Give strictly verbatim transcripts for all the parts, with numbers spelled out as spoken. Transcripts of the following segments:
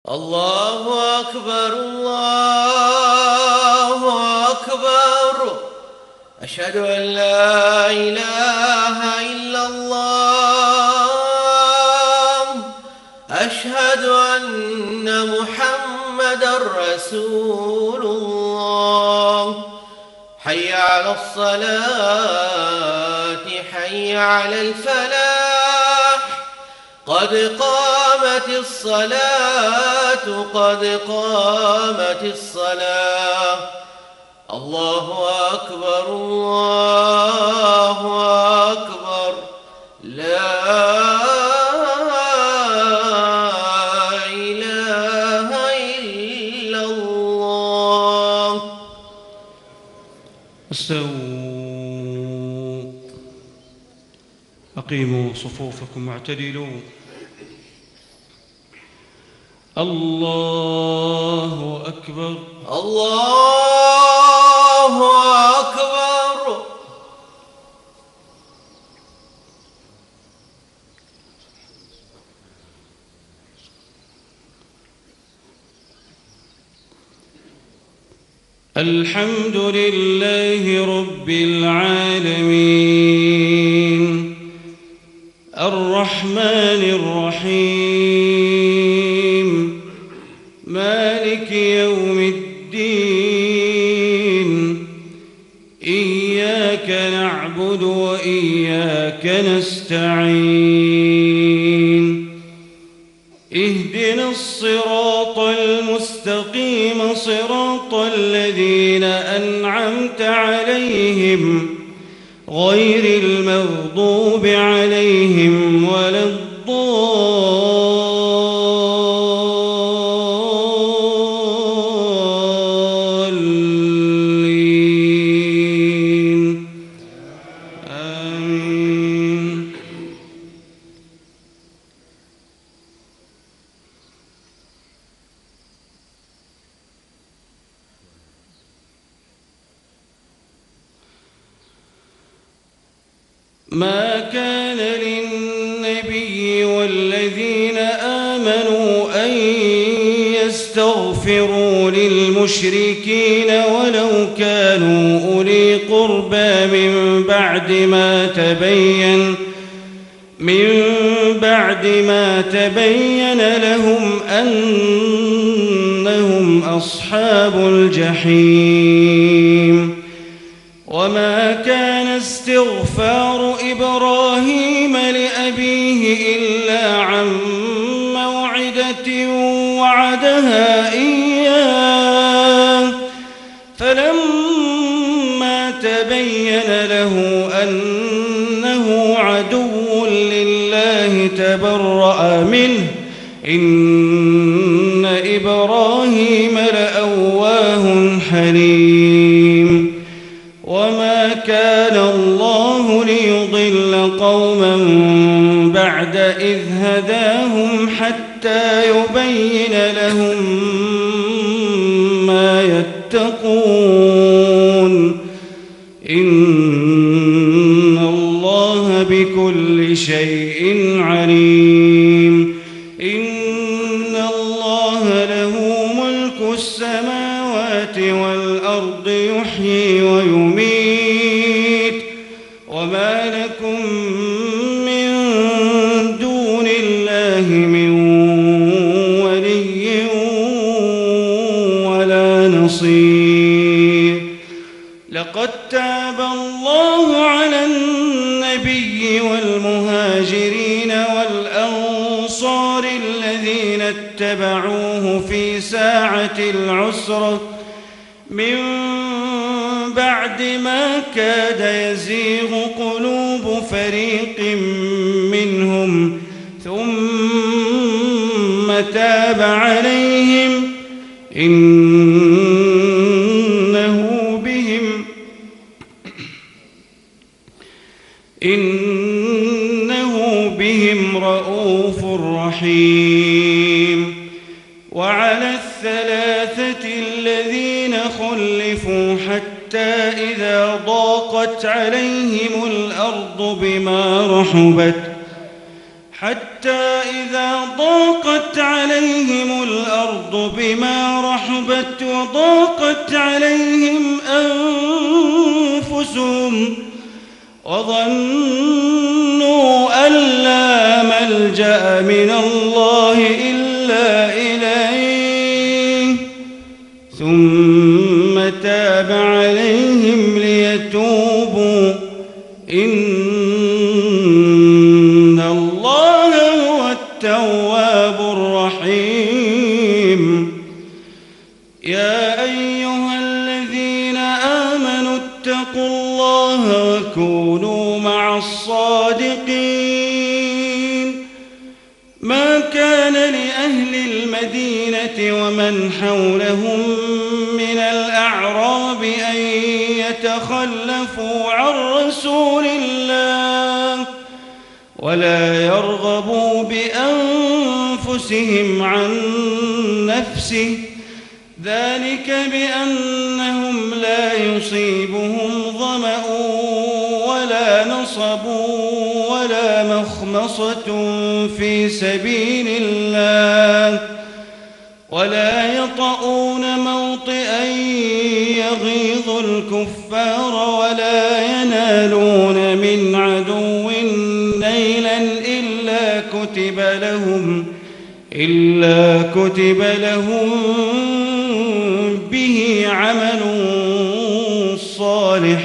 الله أكبر الله أكبر. أشهد أن لا إله إلا الله. أشهد أن محمدًا رسول الله. حي على الصلاة حي على الفلاح. قد قامت الصلاة قد قامت الصلاة. الله أكبر الله أكبر. لا إله إلا الله. استووا، أقيموا صفوفكم واعتدلوا. الله أكبر الله أكبر. الحمد لله رب العالمين الرحمن الرحيم مالك يوم الدين. إياك نعبد وإياك نستعين. اهدنا الصراط المستقيم صراط الذين أنعمت عليهم غير المغضوب عليهم ولا الضالين. آمين. ما كان للنبي والذين آمنوا أن يستغفروا للمشركين ولو كانوا أولي قربى من بعد ما تبين من بعد ما تبين لهم أنهم أصحاب الجحيم. وما كان استغفار إبراهيم لأبيه إلا عن موعدة وعدها إياه فلما تبين له أنه عدو لله تبرأ منه. إن إبراهيم لأواه حليم. وما كان الله ليضل قوما بعد إذ هداهم حتى يبين لهم ما يتقون. إن الله بكل شيء عليم. إن الله له ملك السماوات والأرض يحيي ويميت. وما لكم من دون الله من ولي ولا نصير. لقد تاب الله على النبي والمهاجرين والأنصار الذين اتبعوه في ساعة العسرة من بعد ما كاد يزيغ قلوب فريق منهم ثم تاب عليهم. إنه بهم إنه بهم رءوف رحيم. وعلى الثلاثة الذين خلفوا حتى إذا ضاقت عليهم الأرض بما رحبت حتى إذا ضاقت عليهم الأرض بما رحبت وضاقت عليهم أنفسهم وظنوا أن لا ملجأ من الله إلا إليه ثم تاب عليهم ليتوبوا إن الله هو التواب الرحيم. يا أيها الذين آمنوا اتقوا الله وكونوا مع الصادقين. ما كان لأهل المدينة ومن حولهم من الأعراب أن يتخلفوا عن رسول الله ولا يرغبوا بأنفسهم عن نفسه ذلك بأنهم لا يصيبهم ظمأ ولا نصب ولا مخمصة في سبيل الله ولا يطؤون موطئا يغيظ الكفار ولا ينالون من عدو نيلا إلا كتب لهم إلا كتب لهم به عمل صالح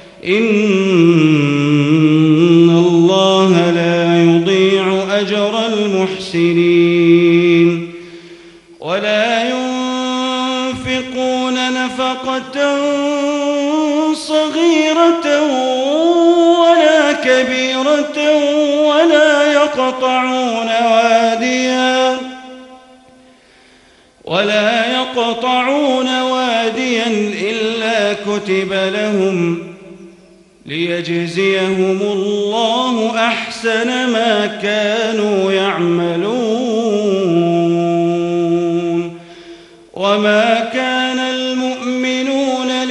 إن الله لا يضيع أجر المحسنين. ولا ينفقون نفقة صغيرة ولا كبيرة ولا يقطعون واديا ولا يقطعون واديا إلا كتب لهم ليجزيهم الله أحسن ما كانوا يعملون. وما كان المؤمنون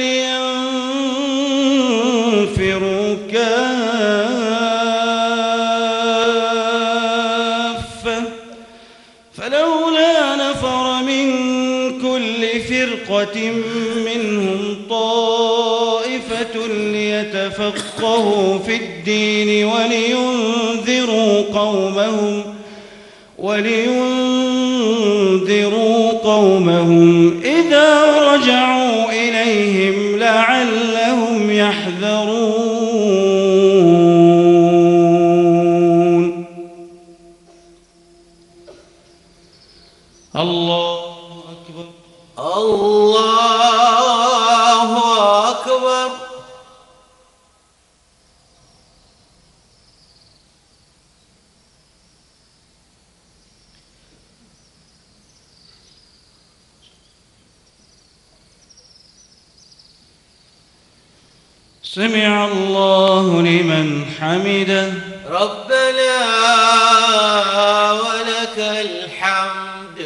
لينفروا كافة فلولا نفر من كل فرقة منهم طائفة ليتفقهوا في الدين ولينذروا قومهم ولينذروا قومهم إذا رجعوا إليهم لعلهم يحذرون. الله أكبر الله أكبر. سمع الله لمن حمده. ربنا ولك الحمد.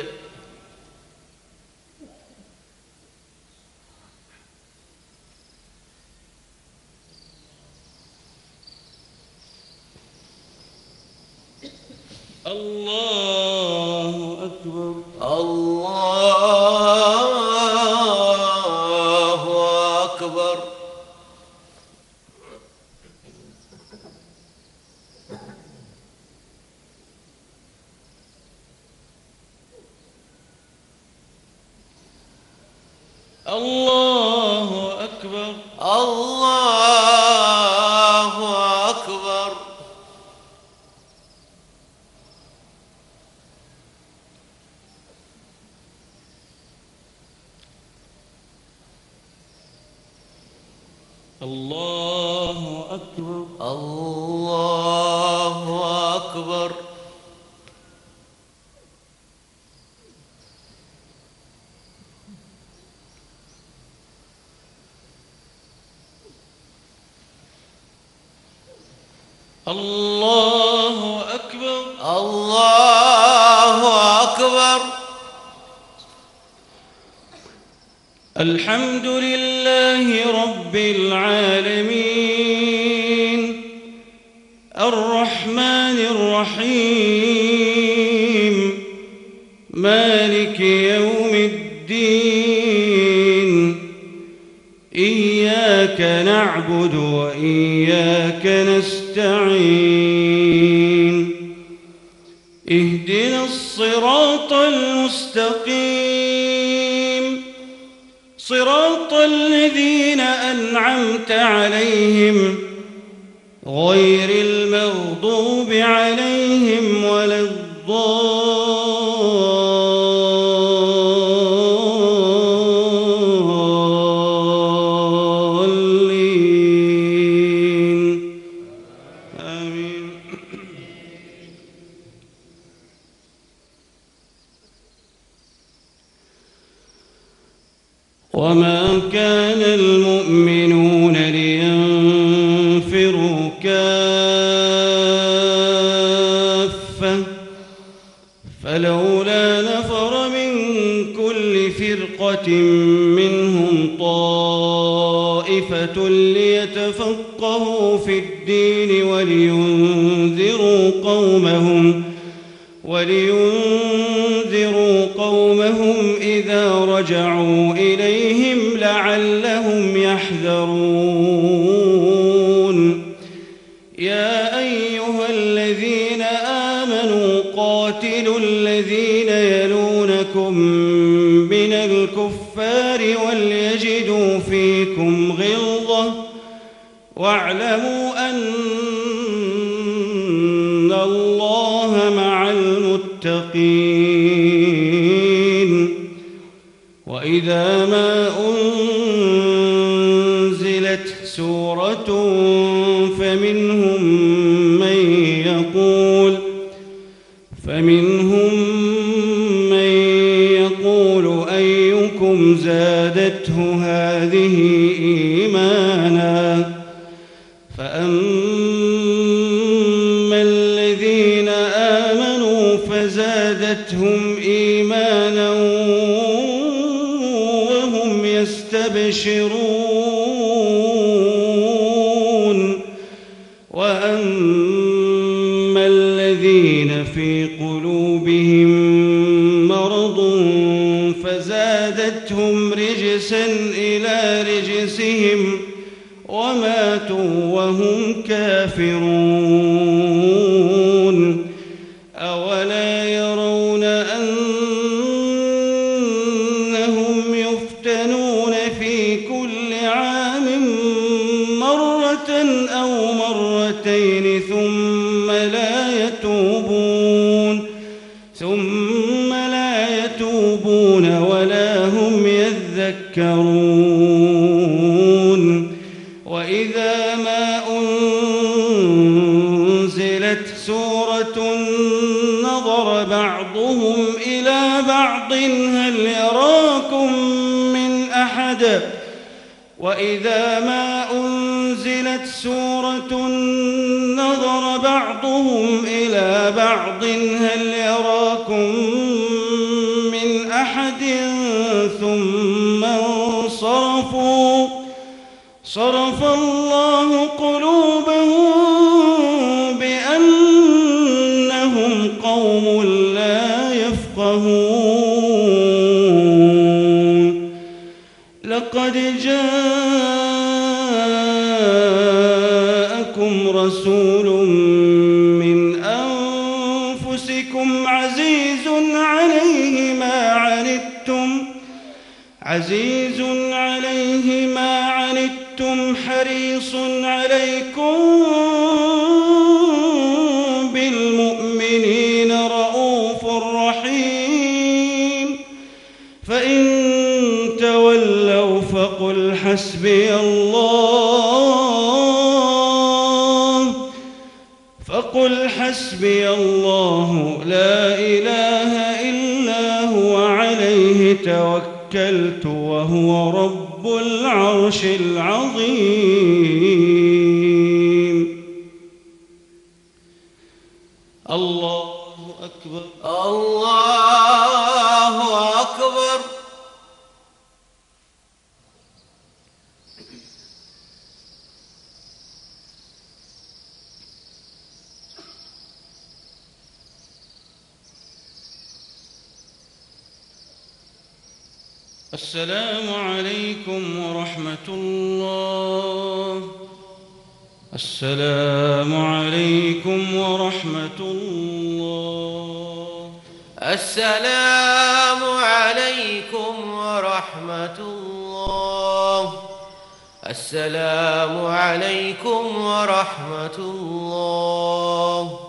الله أكبر. الله أكبر. الله أكبر. الله أكبر. الله أكبر. الله أكبر. الله أكبر. الله أكبر. الحمد لله رب العالمين الرحمن الرحيم مالك يوم الدين إياك نعبد وإياك نستعين اهدنا الصراط المستقيم صراط الذين أنعمت عليهم غير المغضوب عليهم ولا الضالين آمين. وما كان المؤمنون لينفروا كافة فلولا نفر من كل فرقة منهم طائفة ليتفقهوا في الدين ولينذروا قومهم ولينذروا قومهم إذا رجعوا إليهم لعلهم يحذرون. يا أيها الذين آمنوا قاتلوا الذين يلونكم من الكفار وليجدوا فيكم غلظة واعلموا أن الله مع المتقين. وإذا ما أنزلت سورة فمنهم من يقول فمنهم من يقول أيكم زادته هذه إيمانا فأما الذين آمنوا فزادتهم إيمانا وهم يستبشرون. وأما الذين في قلوبهم مرض فزادتهم رجسا إلى رجسهم وماتوا وهم كافرون. أولا يرون أنهم يفتنون في كل عام مرة أو مرتين ثم لا يتوبون ثم لا يتوبون ولا هم يذكرون. وإذا ما أنزلت سورة نظر بعضهم إلى بعض هل يراكم من أحد وإذا ما أنزلت سورة نظر بعضهم إلى بعض هل يراكم من أحد ثم انصرفوا صرف الله قلوبهم بأنهم قوم لا يفقهون. لقد جاءكم رسول من أنفسكم عزيز عليه ما عنتم عزيز عليه ما عنتم حريص عليكم بالمؤمنين رؤوف رحيم. فإن تولوا فقل حسبي الله فقل حسبي الله لا إله إلا هو عليه توكلت وهو رب العرش العظيم. الله أكبر الله أكبر. السلام عليكم ورحمة الله. السلام عليكم ورحمة الله. السلام عليكم ورحمة الله. السلام عليكم ورحمة الله.